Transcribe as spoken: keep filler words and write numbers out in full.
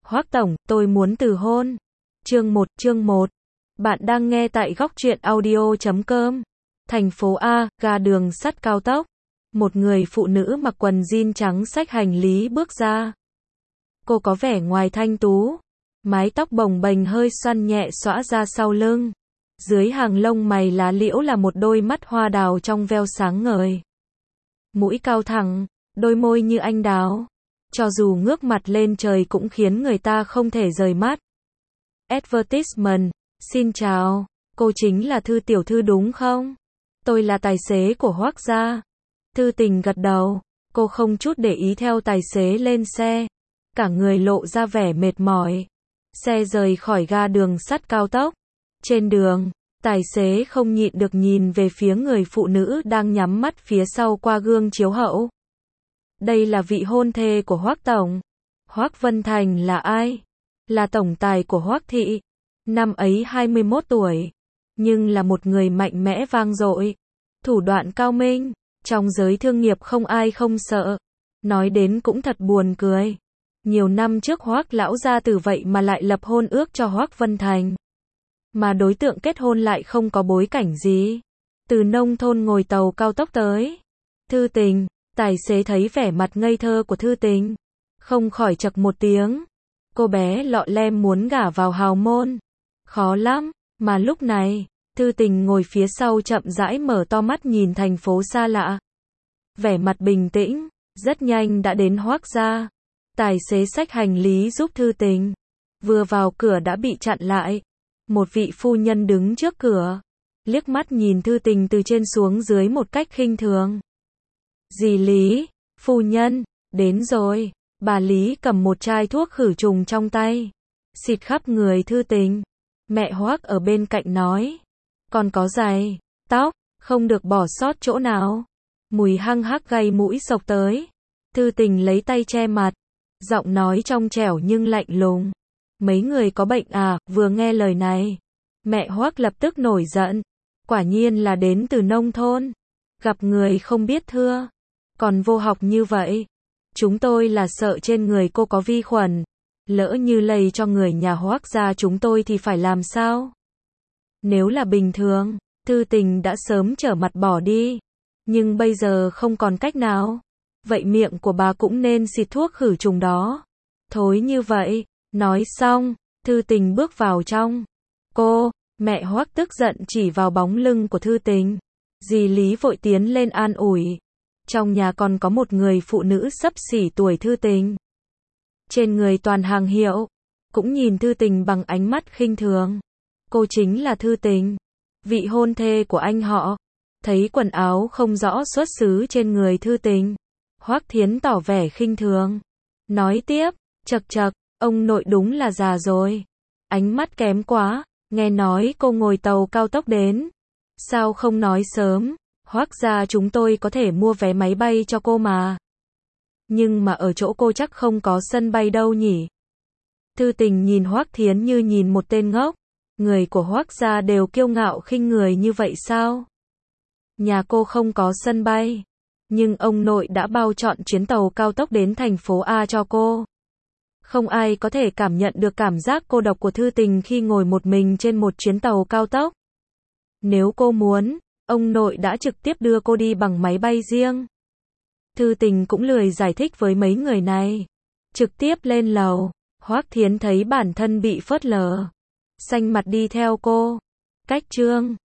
Hoác tổng, tôi muốn từ hôn. Chương một, chương một. Bạn đang nghe tại góc truyện audio chấm com. Thành phố A, ga đường sắt cao tốc. Một người phụ nữ mặc quần jean trắng xách hành lý bước ra. Cô có vẻ ngoài thanh tú. Mái tóc bồng bềnh hơi xoăn nhẹ xõa ra sau lưng. Dưới hàng lông mày lá liễu là một đôi mắt hoa đào trong veo sáng ngời. Mũi cao thẳng, đôi môi như anh đào. Cho dù ngước mặt lên trời cũng khiến người ta không thể rời mắt. Advertisement. Xin chào, cô chính là Thư tiểu thư đúng không? Tôi là tài xế của Hoác gia. Thư Tình gật đầu, cô không chút để ý theo tài xế lên xe. Cả người lộ ra vẻ mệt mỏi. Xe rời khỏi ga đường sắt cao tốc. Trên đường, tài xế không nhịn được nhìn về phía người phụ nữ đang nhắm mắt phía sau qua gương chiếu hậu. Đây là vị hôn thê của Hoác tổng. Hoác Vân Thành là ai? Là tổng tài của Hoác thị. Năm ấy hai mươi mốt tuổi, nhưng là một người mạnh mẽ vang dội, thủ đoạn cao minh, trong giới thương nghiệp không ai không sợ. Nói đến cũng thật buồn cười. Nhiều năm trước Hoác lão gia tử vậy mà lại lập hôn ước cho Hoác Vân Thành. Mà đối tượng kết hôn lại không có bối cảnh gì. Từ nông thôn ngồi tàu cao tốc tới. Thư Tình, tài xế thấy vẻ mặt ngây thơ của Thư Tình, không khỏi chậc một tiếng. Cô bé lọ lem muốn gả vào hào môn. Khó lắm, mà lúc này, Thư Tình ngồi phía sau chậm rãi mở to mắt nhìn thành phố xa lạ. Vẻ mặt bình tĩnh, rất nhanh đã đến Hoác gia. Tài xế xách hành lý giúp Thư Tình. Vừa vào cửa đã bị chặn lại. Một vị phu nhân đứng trước cửa, liếc mắt nhìn Thư Tình từ trên xuống dưới một cách khinh thường. Dì Lý, phu nhân, đến rồi. Bà Lý cầm một chai thuốc khử trùng trong tay, xịt khắp người Thư Tình. Mẹ Hoác ở bên cạnh nói, còn có giày, tóc, không được bỏ sót chỗ nào. Mùi hăng hắc gây mũi xộc tới. Thư Tình lấy tay che mặt, giọng nói trong trẻo nhưng lạnh lùng. Mấy người có bệnh à? Vừa nghe lời này, mẹ Hoác lập tức nổi giận. Quả nhiên là đến từ nông thôn, gặp người không biết thưa, còn vô học như vậy. Chúng tôi là sợ trên người cô có vi khuẩn, lỡ như lây cho người nhà Hoác gia chúng tôi thì phải làm sao? Nếu là bình thường, Thư Tình đã sớm trở mặt bỏ đi. Nhưng bây giờ không còn cách nào. Vậy miệng của bà cũng nên xịt thuốc khử trùng đó. Thối như vậy. Nói xong, Thư Tình bước vào trong. Cô, mẹ Hoác tức giận chỉ vào bóng lưng của Thư Tình. Dì Lý vội tiến lên an ủi. Trong nhà còn có một người phụ nữ xấp xỉ tuổi Thư Tình. Trên người toàn hàng hiệu, cũng nhìn Thư Tình bằng ánh mắt khinh thường. Cô chính là Thư Tình, vị hôn thê của anh họ. Thấy quần áo không rõ xuất xứ trên người Thư Tình, Hoác Thiến tỏ vẻ khinh thường. Nói tiếp, chậc chậc, ông nội đúng là già rồi. Ánh mắt kém quá, nghe nói cô ngồi tàu cao tốc đến. Sao không nói sớm, Hoác gia chúng tôi có thể mua vé máy bay cho cô mà. Nhưng mà ở chỗ cô chắc không có sân bay đâu nhỉ. Thư Tình nhìn Hoác Thiến như nhìn một tên ngốc. Người của Hoác gia đều kiêu ngạo khinh người như vậy sao? Nhà cô không có sân bay, nhưng ông nội đã bao chọn chuyến tàu cao tốc đến thành phố A cho cô. Không ai có thể cảm nhận được cảm giác cô độc của Thư Tình khi ngồi một mình trên một chuyến tàu cao tốc. Nếu cô muốn, ông nội đã trực tiếp đưa cô đi bằng máy bay riêng. Thư Tình cũng lười giải thích với mấy người này. Trực tiếp lên lầu. Hoác Thiến thấy bản thân bị phớt lờ, xanh mặt đi theo cô. Cách trương.